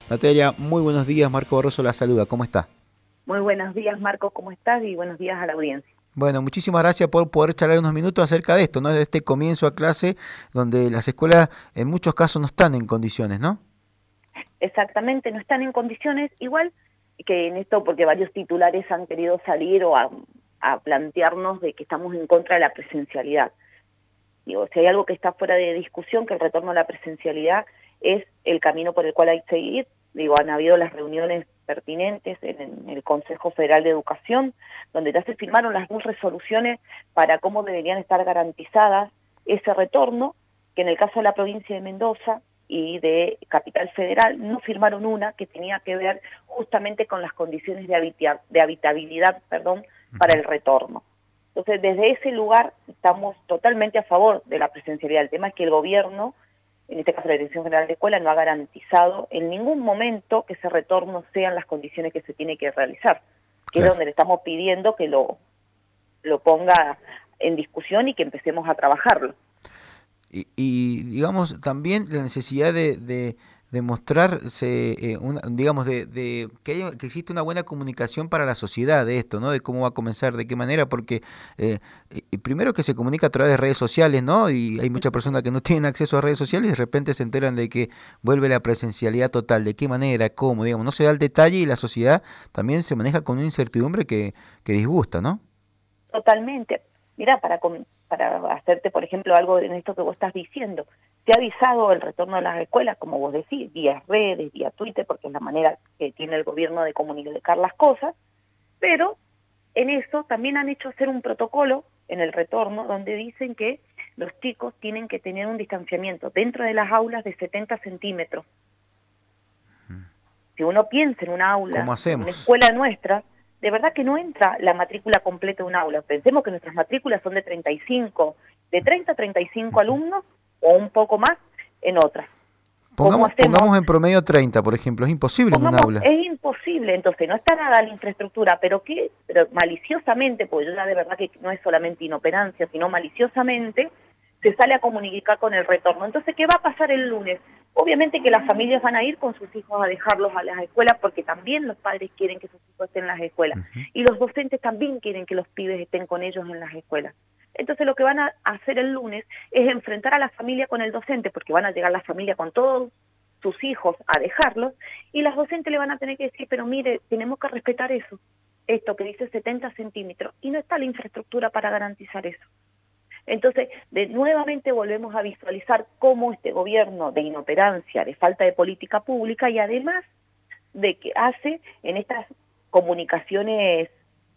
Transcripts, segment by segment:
Natalia, muy buenos días. Marco Barroso la saluda. ¿Cómo está? Muy buenos días, Marco, ¿cómo estás? Y buenos días a la audiencia. Bueno, muchísimas gracias por poder charlar unos minutos acerca de esto, ¿no? De este comienzo a clase donde las escuelas en muchos casos no están en condiciones, ¿no? Exactamente, no están en condiciones, igual que en esto, porque varios titulares han querido salir a plantearnos de que estamos en contra de la presencialidad. Digo, si hay algo que está fuera de discusión, que el retorno a la presencialidad es el camino por el cual hay que seguir. Digo, han habido las reuniones pertinentes en el Consejo Federal de Educación, donde ya se firmaron las dos resoluciones para cómo deberían estar garantizadas ese retorno, que en el caso de la provincia de Mendoza y de Capital Federal no firmaron una que tenía que ver justamente con las condiciones de habitabilidad, para el retorno. Entonces, desde ese lugar estamos totalmente a favor de la presencialidad. El tema es que el gobierno, en este caso la Dirección General de Escuela, no ha garantizado en ningún momento que ese retorno sean las condiciones que se tiene que realizar, que es Claro. donde le estamos pidiendo que lo ponga en discusión y que empecemos a trabajarlo. Y, digamos también la necesidad de mostrarse, digamos, que existe una buena comunicación para la sociedad de esto, ¿no? De cómo va a comenzar, de qué manera, porque primero que se comunica a través de redes sociales, ¿no? Y hay muchas personas que no tienen acceso a redes sociales y de repente se enteran de que vuelve la presencialidad total, de qué manera, cómo, digamos, no se da el detalle y la sociedad también se maneja con una incertidumbre que disgusta, ¿no? Totalmente. Mira, para hacerte, por ejemplo, algo en esto que vos estás diciendo, se ha avisado el retorno a las escuelas, como vos decís, vía redes, vía Twitter, porque es la manera que tiene el gobierno de comunicar las cosas, pero en eso también han hecho hacer un protocolo en el retorno donde dicen que los chicos tienen que tener un distanciamiento dentro de las aulas de 70 centímetros. Si uno piensa en una ¿Cómo aula, en una hacemos? escuela nuestra, de verdad que no entra la matrícula completa de un aula. Pensemos que nuestras matrículas son de 35, de 30 a 35 alumnos o un poco más en otras. ¿Cómo hacemos? Pongamos en promedio 30, por ejemplo, es imposible en un Pongamos, aula. es imposible, entonces no está nada la infraestructura, pero que, pero maliciosamente, porque yo ya de verdad que no es solamente inoperancia, sino maliciosamente, se sale a comunicar con el retorno. Entonces, ¿qué va a pasar el lunes? Obviamente que las familias van a ir con sus hijos a dejarlos a las escuelas, porque también los padres quieren que sus hijos estén en las escuelas, Ujú. y los docentes también quieren que los pibes estén con ellos en las escuelas. Entonces lo que van a hacer el lunes es enfrentar a la familia con el docente, porque van a llegar la familia con todos sus hijos a dejarlos, y las docentes le van a tener que decir, pero mire, tenemos que respetar eso, esto que dice 70 centímetros, y no está la infraestructura para garantizar eso. Entonces, nuevamente volvemos a visualizar cómo este gobierno de inoperancia, de falta de política pública, y además de que hace en estas comunicaciones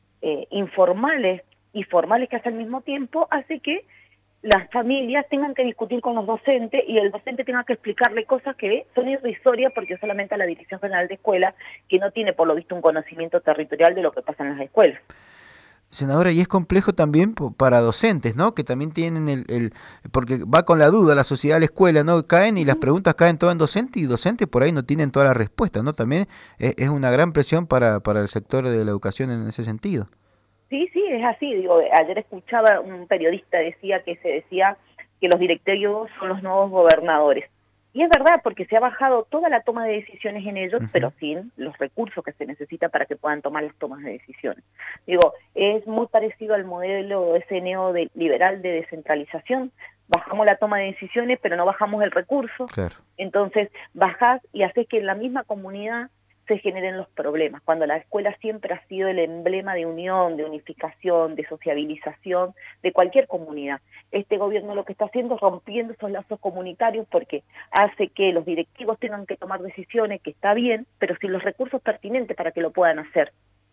informales y formales que hace al mismo tiempo, hace que las familias tengan que discutir con los docentes y el docente tenga que explicarle cosas que son irrisorias porque solamente a la Dirección General de Escuela, que no tiene por lo visto un conocimiento territorial de lo que pasa en las escuelas. Senadora, y es complejo también para docentes, ¿no? Que también tienen porque va con la duda la sociedad a la escuela, ¿no? Caen y las Ujú. preguntas caen todas en docente y docentes por ahí no tienen todas las respuestas, ¿no? También es una gran presión para el sector de la educación en ese sentido. Sí, sí, es así. Digo, ayer escuchaba un periodista decía que se decía que los directivos son los nuevos gobernadores. Y es verdad, porque se ha bajado toda la toma de decisiones en ellos, Ujú. pero sin los recursos que se necesita para que puedan tomar las tomas de decisiones. Digo, es muy parecido al modelo ese neoliberal de descentralización. Bajamos la toma de decisiones, pero no bajamos el recurso. Claro. Entonces, bajás y haces que en la misma comunidad se generen los problemas, cuando la escuela siempre ha sido el emblema de unión, de unificación, de sociabilización de cualquier comunidad. Este gobierno lo que está haciendo es rompiendo esos lazos comunitarios porque hace que los directivos tengan que tomar decisiones, que está bien, pero sin los recursos pertinentes para que lo puedan hacer.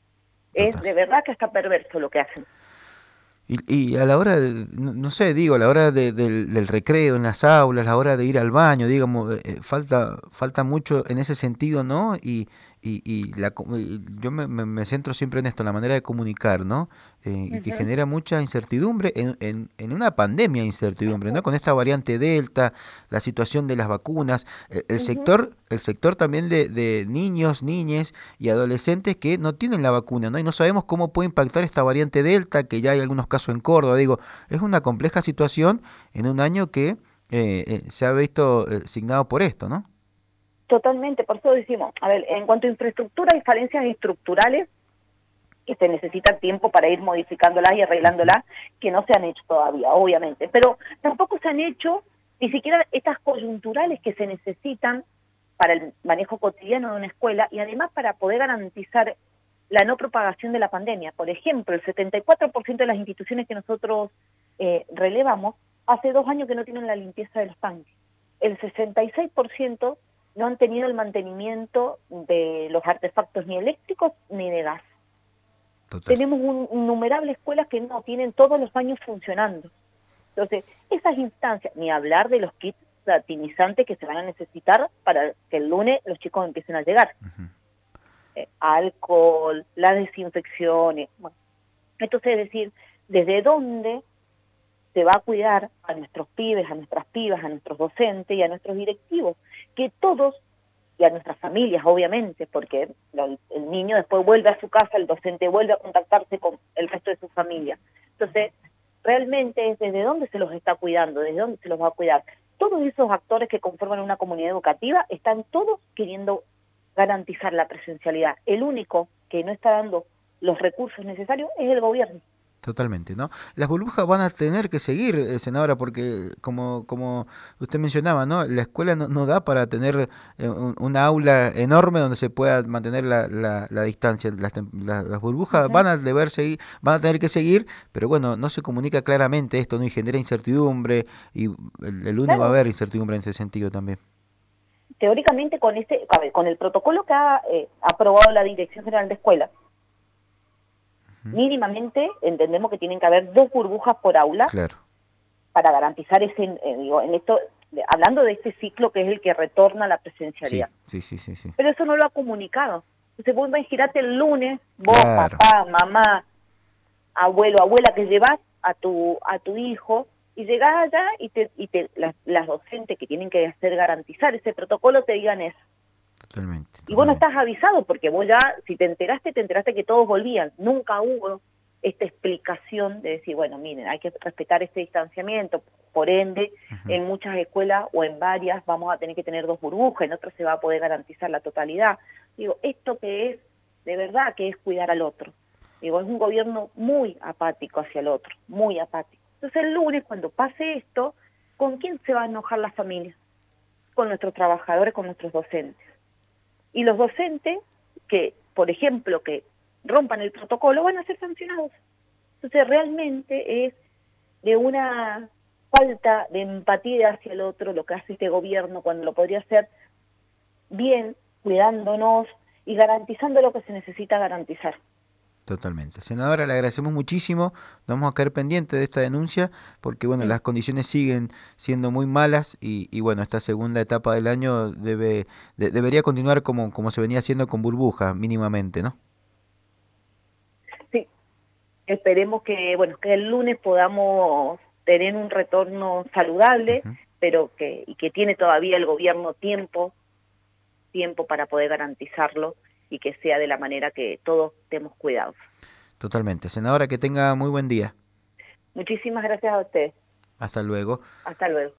Es Total. de verdad que está perverso lo que hacen. Y a la hora de, no sé, digo, a la hora del recreo en las aulas, a la hora de ir al baño, digamos, falta mucho en ese sentido, ¿no? Y yo me centro siempre en esto, en la manera de comunicar, ¿no? Y que Ujú. genera mucha incertidumbre, en una pandemia de incertidumbre, ¿no? Con esta variante Delta, la situación de las vacunas, Ujú. el sector también de niños, niñes y adolescentes que no tienen la vacuna, ¿no? Y no sabemos cómo puede impactar esta variante Delta, que ya hay algunos casos en Córdoba. Digo, es una compleja situación en un año que se ha visto signado por esto, ¿no? Totalmente, por eso decimos, a ver, en cuanto a infraestructura, hay falencias estructurales que se necesita tiempo para ir modificándolas y arreglándolas, que no se han hecho todavía, obviamente, pero tampoco se han hecho ni siquiera estas coyunturales que se necesitan para el manejo cotidiano de una escuela y además para poder garantizar la no propagación de la pandemia. Por ejemplo, el 74% de las instituciones que nosotros relevamos, hace 2 años que no tienen la limpieza de los tanques. El 66% no han tenido el mantenimiento de los artefactos ni eléctricos ni de gas. Total. Tenemos innumerables escuelas que no tienen todos los baños funcionando. Entonces, esas instancias, ni hablar de los kits satinizantes que se van a necesitar para que el lunes los chicos empiecen a llegar. Alcohol, las desinfecciones. Bueno. Entonces, es decir, ¿desde dónde se va a cuidar a nuestros pibes, a nuestras pibas, a nuestros docentes y a nuestros directivos? Que todos, y a nuestras familias, obviamente, porque el niño después vuelve a su casa, el docente vuelve a contactarse con el resto de su familia. Entonces, realmente es desde dónde se los está cuidando, desde dónde se los va a cuidar. Todos esos actores que conforman una comunidad educativa están todos queriendo garantizar la presencialidad. El único que no está dando los recursos necesarios es el gobierno. Totalmente, ¿no? Las burbujas van a tener que seguir, senadora, porque como usted mencionaba, ¿no? La escuela no da para tener una aula enorme donde se pueda mantener la distancia. Las burbujas van a deber seguir, van a tener que seguir, pero bueno, no se comunica claramente esto, ¿no? Y genera incertidumbre, y el lunes va a haber incertidumbre en ese sentido también. Teóricamente con el protocolo que ha aprobado la Dirección General de Escuelas, mínimamente entendemos que tienen que haber 2 burbujas por aula, claro, para garantizar en esto, hablando de este ciclo que es el que retorna a la presencialidad. Sí. Pero eso no lo ha comunicado. Entonces vos imagínate el lunes, vos, Claro. papá, mamá, abuelo, abuela, que llevas a tu hijo y llegás allá y las docentes que tienen que hacer garantizar ese protocolo te digan eso. Totalmente. Y vos no estás avisado porque vos ya, si te enteraste que todos volvían. Nunca hubo esta explicación de decir, bueno, miren, hay que respetar este distanciamiento, por ende, en muchas escuelas o en varias vamos a tener que tener 2 burbujas, en otras se va a poder garantizar la totalidad. Digo, esto que es, de verdad que es cuidar al otro. Digo, es un gobierno muy apático hacia el otro, muy apático. Entonces el lunes, cuando pase esto, ¿con quién se va a enojar la familia? Con nuestros trabajadores, con nuestros docentes. Y los docentes que, por ejemplo, que rompan el protocolo van a ser sancionados. Entonces realmente es de una falta de empatía hacia el otro lo que hace este gobierno cuando lo podría hacer bien, cuidándonos y garantizando lo que se necesita garantizar. Totalmente. Senadora, le agradecemos muchísimo. Nos vamos a quedar pendientes de esta denuncia porque bueno, las condiciones siguen siendo muy malas y bueno, esta segunda etapa del año debería continuar como se venía haciendo con burbujas, mínimamente, ¿no? Sí, esperemos que el lunes podamos tener un retorno saludable, pero que tiene todavía el gobierno tiempo para poder garantizarlo y que sea de la manera que todos estemos cuidados. Totalmente. Senadora, que tenga muy buen día. Muchísimas gracias a ustedes. Hasta luego. Hasta luego.